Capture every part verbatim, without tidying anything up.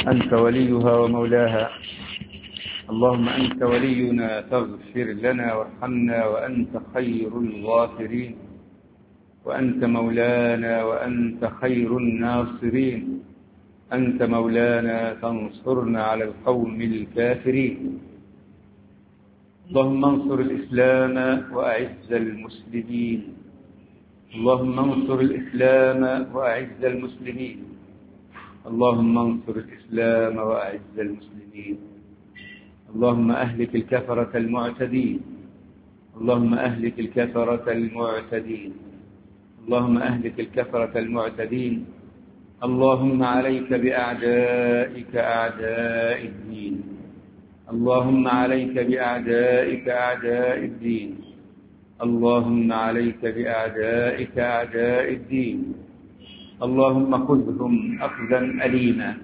أنت وليها ومولاها. اللهم أنت ولينا فاغفر لنا وارحمنا وأنت خير الغافرين، وأنت مولانا وأنت خير الناصرين. أنت مولانا فانصرنا على القوم الكافرين. اللهم انصر الإسلام وأعز المسلمين. اللهم انصر الإسلام وأعز المسلمين. اللهم انصر الإسلام وأعز المسلمين. اللهم أهلك الكفرة المعتدين. اللهم أهلك الكفرة المعتدين. اللهم أهلك الكفرة المعتدين. اللهم عليك بأعدائك أعداء الدين. اللهم عليك بأعدائك أعداء الدين. اللهم عليك بأعدائك أعداء الدين. اللهم خذهم أخذا أليما،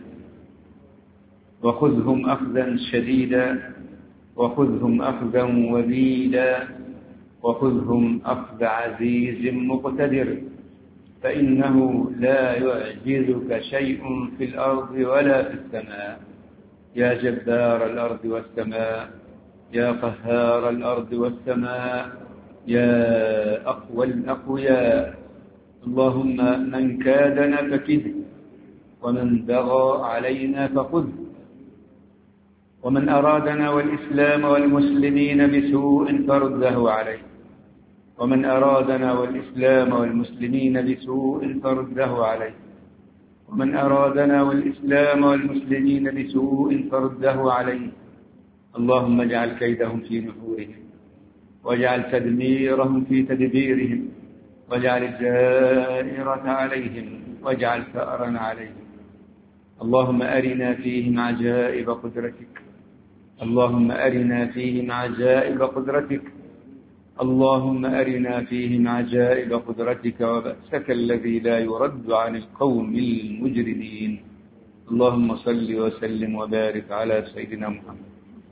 وخذهم أخذا شديدا، وخذهم أخذا وبيلا، وخذهم أخذ عزيز مقتدر، فإنه لا يعجزك شيء في الأرض ولا في السماء. يا جبار الأرض والسماء، يا قهار الأرض والسماء، يا أقوى الأقوياء. اللهم من كادنا فكده، ومن بغى علينا فخذه، ومن أرادنا والإسلام والمسلمين بسوء فرده عليه، ومن أرادنا والإسلام والمسلمين بسوء فرده عليه، ومن أرادنا والإسلام والمسلمين بسوء فرده عليه. اللهم اجعل كيدهم في نحورهم، واجعل تدميرهم في تدبيرهم، واجعل الدائرة عليهم، واجعل ثأرا عليهم. اللهم أرنا فيهم عجائب قدرتك. اللهم أرنا فيهم عجائب قدرتك. اللهم أرنا فيهم عجائب قدرتك وبأسك الذي لا يرد عن القوم المجرمين. اللهم صل وسلم وبارك على سيدنا محمد.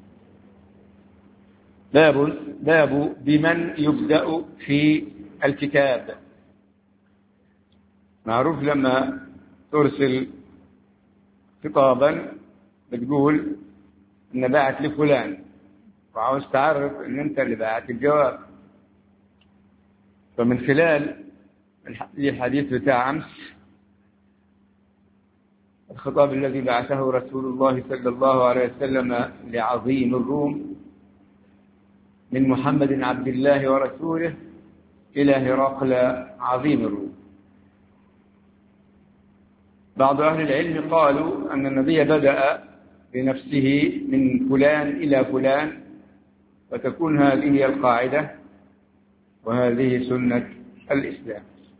باب باب بمن يبدأ في الكتاب. معروف لما ترسل خطابا بتقول ان بعت لفلان، وعاوز تعرف ان انت اللي بعت الجواب. فمن خلال الحديث بتاع امس، الخطاب الذي بعثه رسول الله صلى الله عليه وسلم لعظيم الروم من محمد عبد الله ورسوله إلى هرقل عظيم الروم. بعض أهل العلم قالوا أن النبي بدأ بنفسه من فلان إلى فلان، وتكون هذه القاعدة وهذه سنة الإسلام.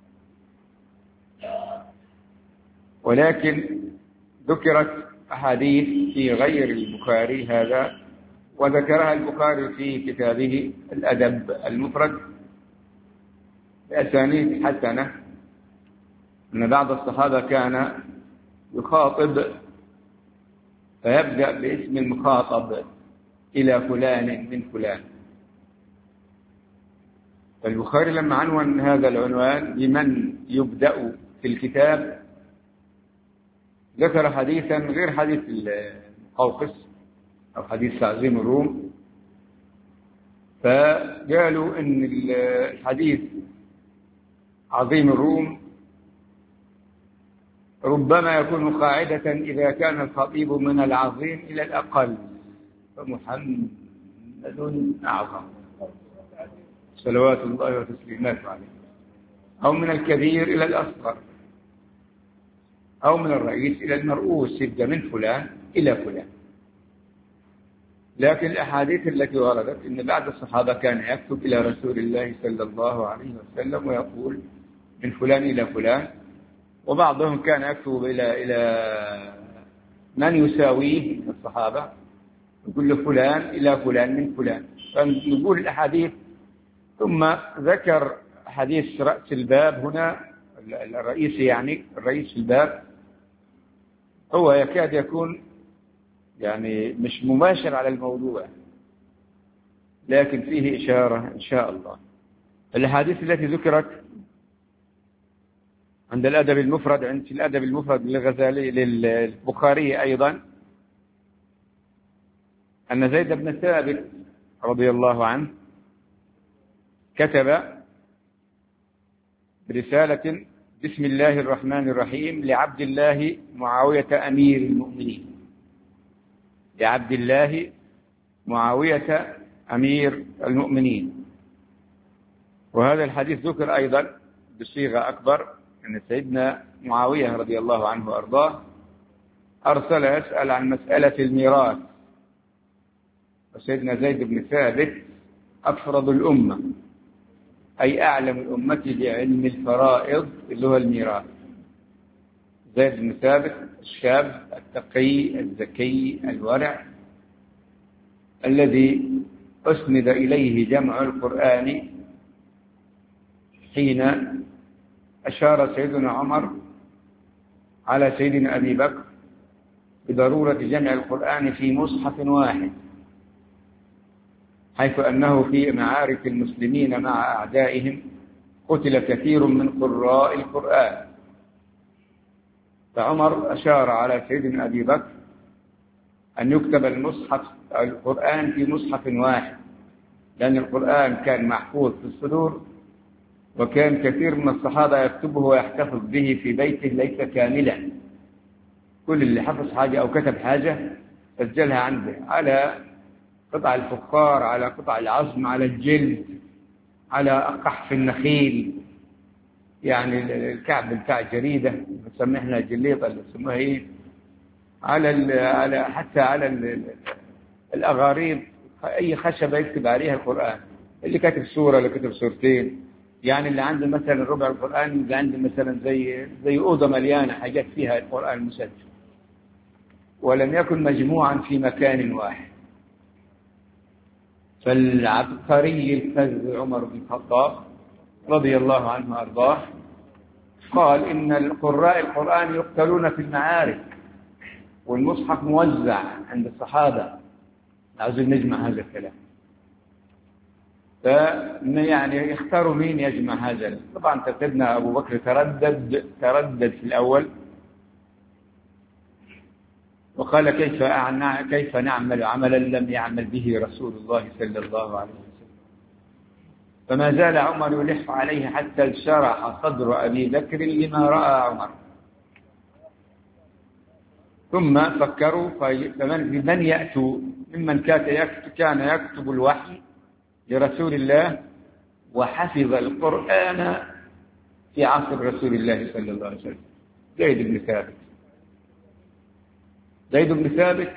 ولكن ذكرت أحاديث في غير البخاري هذا، وذكرها البخاري في كتابه الأدب المفرد بأسانيد حسنة، أن بعض الصحابة كان يخاطب فيبدأ باسم المخاطب إلى فلان من فلان. فالبخاري لما عنوان هذا العنوان بمن يبدأ في الكتاب ذكر حديثا غير حديث القوقس أو حديث تعظيم الروم، فقالوا أن الحديث عظيم الروم ربما يكون قاعدة إذا كان الخطيب من العظيم إلى الأقل، فمحمد أعظم صلوات الله وتسليماته عليه، أو من الكبير إلى الأصغر، أو من الرئيس إلى المرؤوس، يبدأ من فلان إلى فلان. لكن الأحاديث التي وردت أن بعض الصحابة كان يكتب إلى رسول الله صلى الله عليه وسلم ويقول من فلان إلى فلان، وبعضهم كان يكتب إلى إلى من يساويه من الصحابة، يقول له فلان إلى فلان من فلان. فنقول الأحاديث، ثم ذكر حديث رأس الباب هنا، الرئيس يعني الرئيس الباب، هو يكاد يكون يعني مش مباشر على الموضوع، لكن فيه إشارة إن شاء الله. الأحاديث التي ذكرت عند الأدب المفرد، عند الأدب المفرد للغزالي للبخاري أيضا، أن زيد بن ثابت رضي الله عنه كتب برسالة بسم الله الرحمن الرحيم لعبد الله معاوية أمير المؤمنين، لعبد الله معاوية أمير المؤمنين. وهذا الحديث ذكر أيضا بصيغة أكبر، أن سيدنا معاوية رضي الله عنه وأرضاه أرسل يسأل عن مسألة الميراث، وسيدنا زيد بن ثابت أفرض الأمة، أي أعلم الأمة بعلم الفرائض اللي هو الميراث. زيد بن ثابت الشاب التقي الذكي الورع الذي أسند إليه جمع القرآن حين أشار سيدنا عمر على سيدنا أبي بكر بضرورة جمع القرآن في مصحف واحد، حيث أنه في معارك المسلمين مع أعدائهم قتل كثير من قراء القرآن، فعمر أشار على سيدنا أبي بكر أن يكتب المصحف القرآن في مصحف واحد، لأن القرآن كان محفوظ في الصدور، وكان كثير من الصحابة يكتبه ويحتفظ به في بيته ليس كاملا، كل اللي حفظ حاجة أو كتب حاجة سجلها عنده على قطع الفخار، على قطع العظم، على الجلد، على قحف النخيل، يعني الكعب بتاع الجريدة بنسميه احنا جليطة اللي بنسموها ايه، على على حتى على الأغاريب، أي خشبة يكتب عليها القرآن، اللي كاتب سورة اللي كتب سورتين، يعني اللي عنده مثلا ربع القرآن، اللي عنده مثلا زي زي أوضة مليانة حاجات فيها القرآن مسجل، ولم يكن مجموعا في مكان واحد. فالعبقري الفذ عمر بن الخطاب رضي الله عنه وأرضاه قال إن القراء القرآن يقتلون في المعارك، والمصحف موزع عند الصحابة، عاوزين نجمع هذا الكلام. فيعني يختاروا مين يجمع هذا. طبعا سيدنا أبو بكر تردد تردد في الأول، وقال كيف كيف نعمل عملا لم يعمل به رسول الله صلى الله عليه وسلم. فما زال عمر يلح عليه حتى انشرح صدر أبي بكر لما رأى عمر. ثم فكروا فمن من يأتوا ممن كان يكتب الوحي لرسول الله وحفظ القرآن في عصر رسول الله صلى الله عليه وسلم. زيد بن ثابت زيد بن ثابت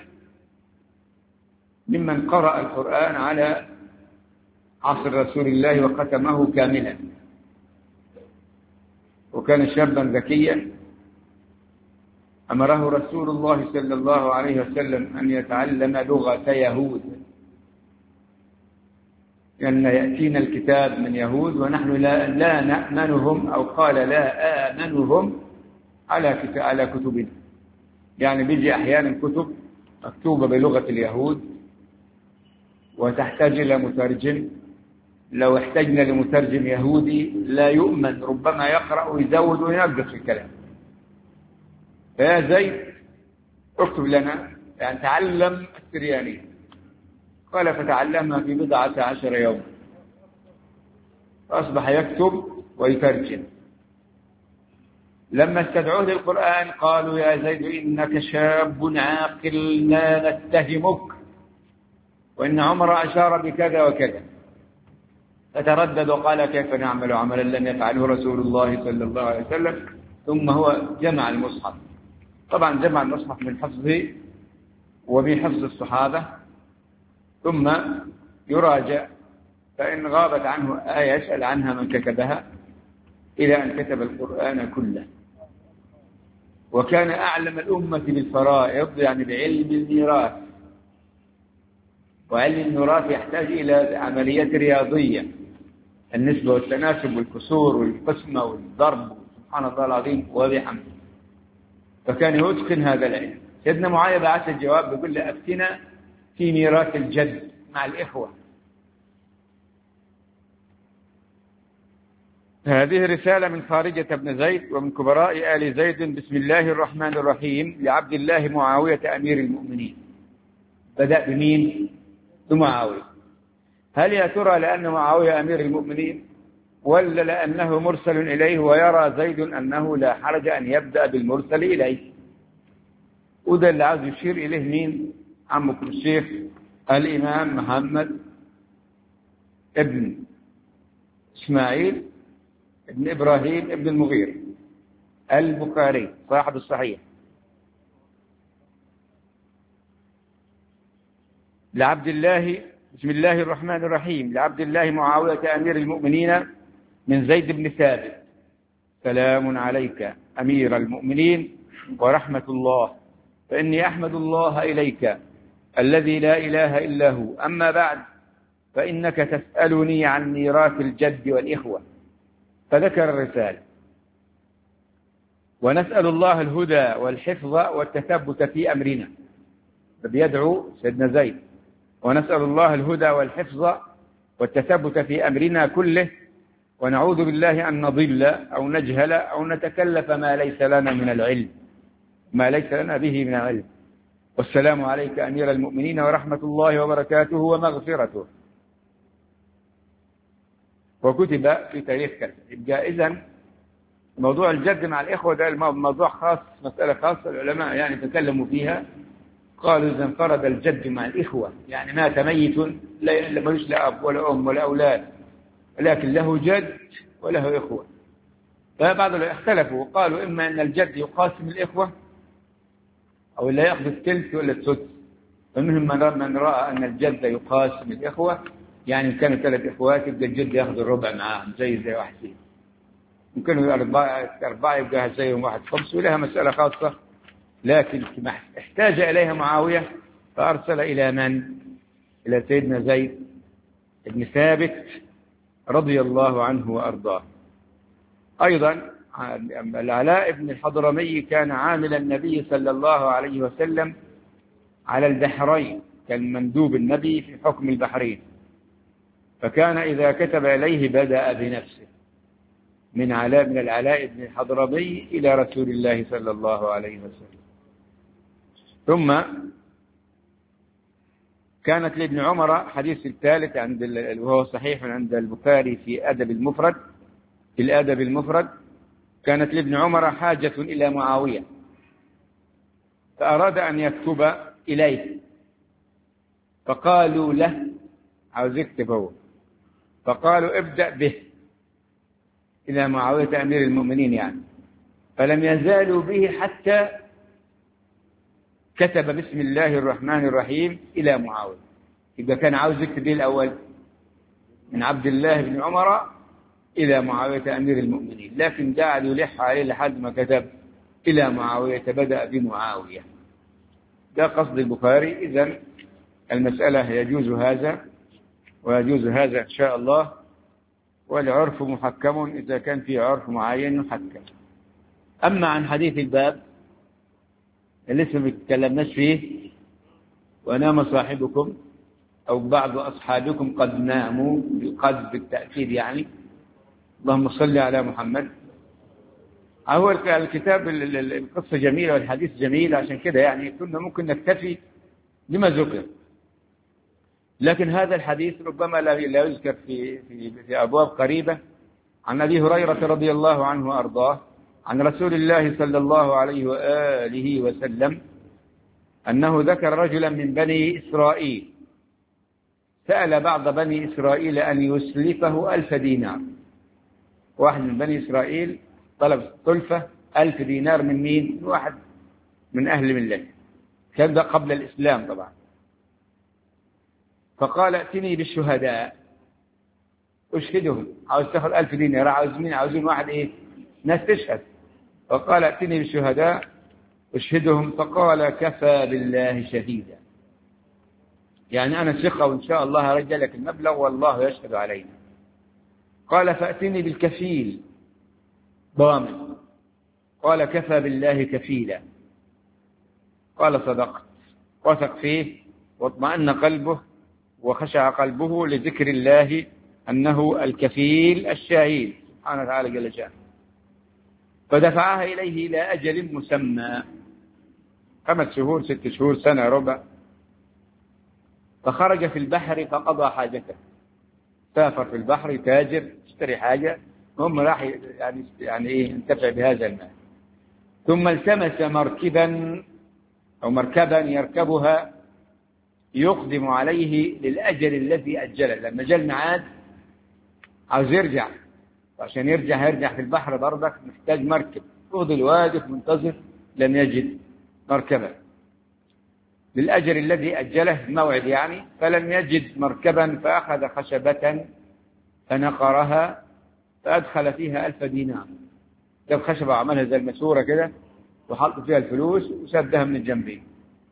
ممن قرأ القرآن على عصر رسول الله وختمه كاملا، وكان شابا ذكيا. أمره رسول الله صلى الله عليه وسلم أن يتعلم لغة يهود، لأن يأتينا الكتاب من يهود ونحن لا, لا نأمنهم، أو قال لا آمنهم على على كتبنا. يعني بيجي أحيانا كتب مكتوبة بلغة اليهود وتحتاج إلى مترجم، لو احتجنا لمترجم يهودي لا يؤمن، ربما يقرأ ويزود وينقص الكلام. فيا زيد اكتب لنا، يعني تعلم السريانية. قال فتعلمها في بضعة عشر يوم، فأصبح يكتب ويترجم. لما استدعوه للقرآن قالوا يا زيد إنك شاب عاقل لا نتهمك، وإن عمر أشار بكذا وكذا. فتردد وقال كيف نعمل عملا لم يفعله رسول الله صلى الله عليه وسلم. ثم هو جمع المصحف، طبعا جمع المصحف من حفظه ومن حفظ الصحابة، ثم يراجع، فإن غابت عنه آية يسأل عنها من كتبها، إلى أن كتب القرآن كله. وكان أعلم الأمة بالفرائض، يعني بعلم الميراث، وعلم الميراث يحتاج إلى عمليات رياضية، النسبة والتناسب والكسور والقسمة والضرب، سبحان الله العظيم وبحمده. فكان يتقن هذا العلم. سيدنا معاوية بعث الجواب بيقول له أفتنا في ميراث الجد مع الإخوة. هذه رسالة من خارجة بن زيد ومن كبراء آل زيد. بسم الله الرحمن الرحيم، لعبد الله معاوية أمير المؤمنين. بدأ بمين؟ بمعاوية. هل يا ترى لأن معاوية أمير المؤمنين، ولا لأنه مرسل إليه ويرى زيد أنه لا حرج أن يبدأ بالمرسل إليه؟ وده اللي عاوز يشير إليه مين؟ عمكم الشيخ الإمام محمد ابن إسماعيل ابن إبراهيم ابن المغير البخاري صاحب الصحيح. لعبد الله بسم الله الرحمن الرحيم، لعبد الله معاوية أمير المؤمنين من زيد بن ثابت. سلام عليك أمير المؤمنين ورحمة الله، فإني أحمد الله إليك الذي لا إله إلا هو. أما بعد، فإنك تسألني عن ميراث الجد والإخوة. فذكر الرسالة. ونسأل الله الهدى والحفظ والتثبت في أمرنا. بيدعو سيدنا زيد، ونسأل الله الهدى والحفظ والتثبت في أمرنا كله، ونعوذ بالله أن نضل أو نجهل أو نتكلف ما ليس لنا من العلم ما ليس لنا به من العلم. والسلام عليك أمير المؤمنين ورحمة الله وبركاته ومغفرته. وكتب في تاريخ كذا. يبقى إذن موضوع الجد مع الإخوة ده موضوع خاص، مسألة خاصة العلماء يعني تكلموا فيها. قالوا إذا انفرد الجد مع الإخوة، يعني مات ميت لا ملوش لا أب ولا أم ولا أولاد، لكن له جد وله إخوة. فبعض اختلفوا وقالوا إما أن الجد يقاسم الإخوة أو لا يأخذ الثلث ولا السدس. فمنهم من رأى أن الجد يقاسم الإخوة، يعني كانوا ثلاث إخوات يبقى الجد يأخذ الربع معاهم زي زي واحد، ممكن أربعة أربعة يبقى زيهم واحد خمس، ولها مسألة خاصة. لكن احتاج إليها معاوية فأرسل إلى من؟ إلى سيدنا زيد بن ثابت رضي الله عنه وأرضاه. أيضا العلاء بن الحضرمي كان عامل النبي صلى الله عليه وسلم على البحرين، كان مندوب النبي في حكم البحرين. فكان إذا كتب إليه بدأ بنفسه، من علاء من العلاء بن الحضرمي إلى رسول الله صلى الله عليه وسلم. ثم كانت لابن عمر حديث الثالث عند وهو صحيح عند البخاري في أدب المفرد في الأدب المفرد كانت لابن عمر حاجة إلى معاوية، فأراد أن يكتب إليه، فقالوا له عاوز يكتب هو، فقالوا ابدأ به إلى معاوية أمير المؤمنين يعني. فلم يزالوا به حتى كتب بسم الله الرحمن الرحيم إلى معاوية. إذا كان عاوز يكتب به الأول من عبد الله بن عمر إلى معاوية أمير المؤمنين، لكن قاعد يلح عليه لحد ما كتب إلى معاوية، بدأ بمعاوية. ده قصد البخاري. إذن المسألة يجوز هذا ويجوز هذا إن شاء الله، والعرف محكم إذا كان في عرف معين محكم. أما عن حديث الباب اللي لسه ما تكلمناش فيه، ونام صاحبكم أو بعض أصحابكم قد ناموا، قد بالتأكيد يعني. اللهم صل على محمد. هو الكتاب القصة جميلة والحديث جميل، عشان كده يعني كنا ممكن نكتفي بما ذكر، لكن هذا الحديث ربما لا يذكر في في في أبواب قريبة. عن أبي هريرة رضي الله عنه وأرضاه عن رسول الله صلى الله عليه وآله وسلم أنه ذكر رجلا من بني إسرائيل سأل بعض بني إسرائيل أن يسلفه ألف دينار. واحد من بني إسرائيل طلب سلفة ألف دينار من مين؟ من واحد من أهل ملته، كان ده قبل الإسلام طبعا. فقال ائتني بالشهداء أشهدهم. عاوز تاخذ ألف دينار، عاوز مين؟ عاوزين واحد إيه؟ ناس تشهد. فقال ائتني بالشهداء أشهدهم. فقال كفى بالله شهيدا، يعني أنا ثقة وإن شاء الله هرجع لك المبلغ والله يشهد علينا. قال فأتني بالكفيل ضامن. قال كفى بالله كفيلا. قال صدقت. وثق فيه واطمأن قلبه وخشع قلبه لذكر الله أنه الكفيل الشهيد سبحانه وتعالى جل شأنه. فدفعها إليه إلى أجل مسمى، خمس شهور ست شهور سنة ربع. فخرج في البحر فقضى حاجته، سافر في البحر تاجر اشتري حاجة، هم راح يعني يعني ايه ينتفع بهذا المال. ثم التمس مركبا أو مركبا يركبها يقدم عليه للأجل الذي أجله. لما جاء الميعاد عاوز يرجع، وعشان يرجع هيرجع في البحر برضك محتاج مركب، فضل واقف منتظر لم يجد مركبا للأجل الذي أجله الموعد يعني، فلم يجد مركبا فأخذ خشبة فنقرها فأدخل فيها ألف دينار. جاب خشبة وعملها زي المسورة كده وحط فيها الفلوس وسدها من الجنبين.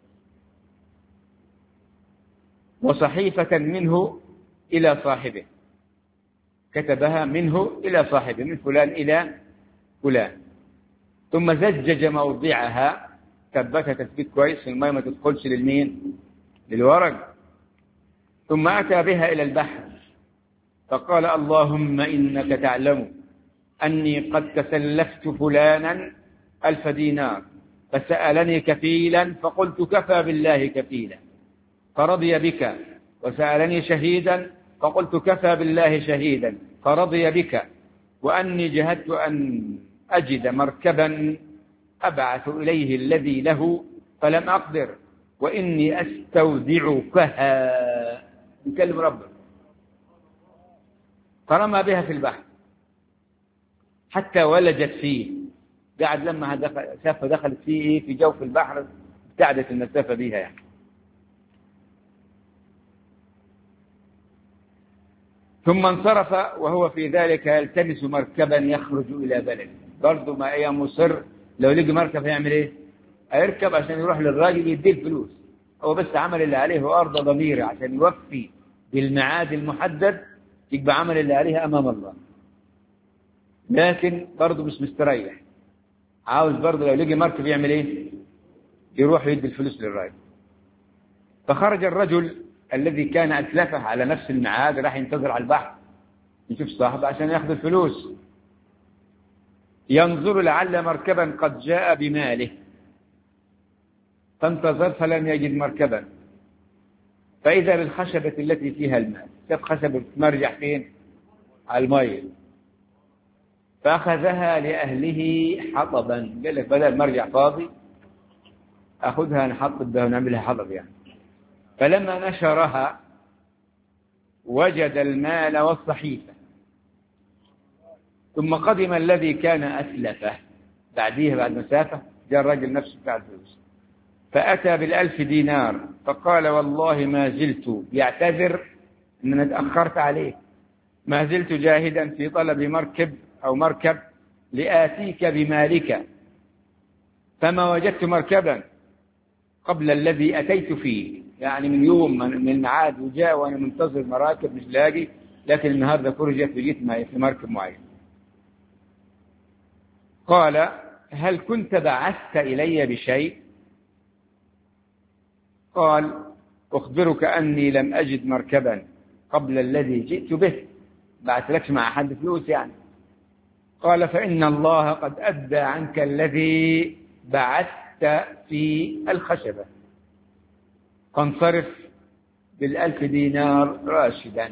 وصحيفة منه إلى صاحبه، كتبها منه إلى صاحبه، من فلان إلى فلان. ثم زجج موضعها، ثبتها تثبيت كويس، الماء ما تدخلش للمين؟ للورق. ثم أتى بها إلى البحر فقال اللهم إنك تعلم أني قد تسلفت فلانا ألف دينار فسألني كفيلا فقلت كفى بالله كفيلا فرضي بك، وسألني شهيدا فقلت كفى بالله شهيدا فرضي بك، وأني جهدت أن أجد مركبا أبعث إليه الذي له فلم أقدر، وإني أستودعكها. يكلم ربه. فرمى بها في البحر حتى ولجت فيه، قاعد لما مسافة دخلت فيه في جوف البحر ابتعدت المسافة بها يعني. ثم انصرف وهو في ذلك يلتمس مركبا يخرج إلى بلد. برضه ما هي مصر، لو لقي مركب هيعمل ايه؟ هيركب عشان يروح للراجل يديه الفلوس. هو بس عمل اللي عليه وأرضى ضميره عشان يوفي بالميعاد المحدد، يبقى عمل اللي عليه أمام الله. لكن برضه مش مستريح، عاوز برضه لو لقي مركب يعمل ايه؟ يروح يدي الفلوس للراجل. فخرج الرجل الذي كان أتلفه على نفس الميعاد، راح ينتظر على البحر يشوف صاحبه عشان ياخذ الفلوس، ينظر لعل مركبا قد جاء بماله، فانتظر فلم يجد مركبا، فإذا بالخشبة التي فيها الماء. شاف خشبة مرجع فين؟ على المية، فأخذها لأهله حطبا. قال لك بدل مرجع فاضي أخذها نحط بها ونعملها حطب يعني. فلما نشرها وجد المال والصحيفة. ثم قدم الذي كان أسلفه بعديها بعد مسافة، جاء الرجل نفسه بتاع الفلوس فأتى بالألف دينار فقال والله ما زلت، يعتذر أن أنا تأخرت عليه، ما زلت جاهدا في طلب مركب أو مركب لآتيك بمالك، فما وجدت مركبا قبل الذي أتيت فيه. يعني من يوم من الميعاد وجاء وأنا منتظر مراكب مش لاقي، لكن النهارده فرجت وجيت في مركب معين. قال هل كنت بعثت إلي بشيء؟ قال أخبرك أني لم أجد مركبا قبل الذي جئت به، بعث لكش مع حد فلوس يعني. قال فإن الله قد أدى عنك الذي بعثت في الخشبة، فانصرف بالألف دينار راشدا.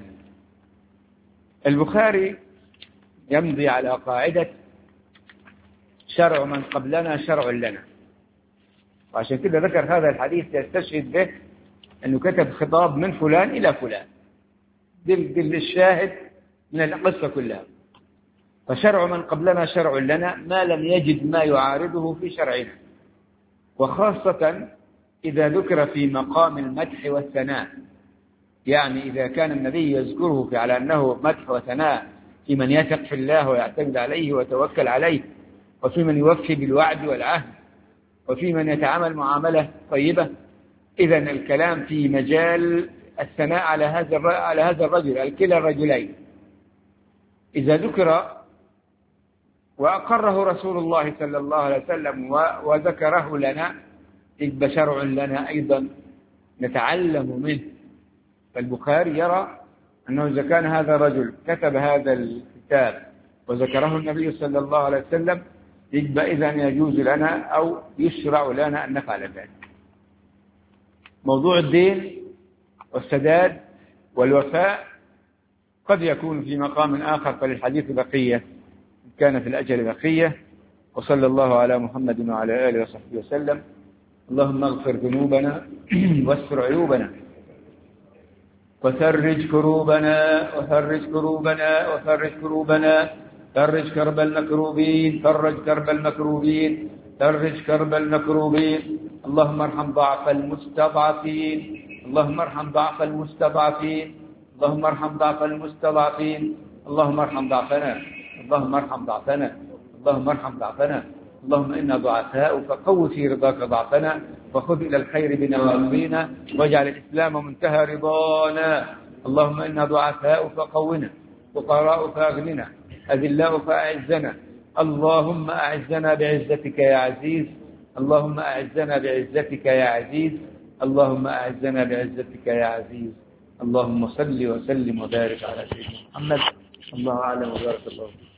البخاري يمضي على قاعدة شرع من قبلنا شرع لنا، وعشان كده ذكر هذا الحديث يستشهد به أنه كتب خطاب من فلان إلى فلان، دل الشاهد من القصة كلها. فشرع من قبلنا شرع لنا ما لم يجد ما يعارضه في شرعنا، وخاصة إذا ذكر في مقام المدح والثناء. يعني إذا كان النبي يذكره في على أنه مدح وثناء في من يثق في الله ويعتمد عليه ويتوكل عليه، وفي من يوفي بالوعد والعهد، وفي من يتعامل معاملة طيبة، إذن الكلام في مجال الثناء على هذا على هذا الرجل، الكلا الرجلين. إذا ذكر وأقره رسول الله صلى الله عليه وسلم وذكره لنا، يبقى شرع لنا أيضا نتعلم منه. فالبخاري يرى أنه إذا كان هذا الرجل كتب هذا الكتاب وذكره النبي صلى الله عليه وسلم، يجب إذن يجوز لنا أو يشرع لنا أن نفعل ذلك. موضوع الدين والسداد والوفاء قد يكون في مقام آخر، فللحديث بقية إن كان في الأجل بقية. وصلى الله على محمد وعلى آله وصحبه وسلم. اللهم اغفر ذنوبنا واستر عيوبنا وثرج كروبنا وثرج كروبنا وثرج كروبنا فرج كرب المكروبين فرج كرب المكروبين فرج كرب المكروبين. اللهم ارحم ضعف المستضعفين اللهم ارحم ضعف المستضعفين اللهم ارحم ضعف المستضعفين اللهم ارحم ضعفنا اللهم ارحم ضعفنا اللهم ارحم ضعفنا. اللهم إنا ضعفاء فقو في رضاك ضعفنا، وخذ إلى الخير بنواصينا، واجعل الإسلام منتهى رضانا. اللهم إنا ضعفاء فقونا، فقراء فأغننا، أذلاء فأعزنا. اللهم أعزنا بعزتك يا عزيز اللهم أعزنا بعزتك يا عزيز اللهم أعزنا بعزتك يا عزيز. اللهم صل وسلم وبارك على سيدنا محمد. الله أعلم وبارك الله فيك.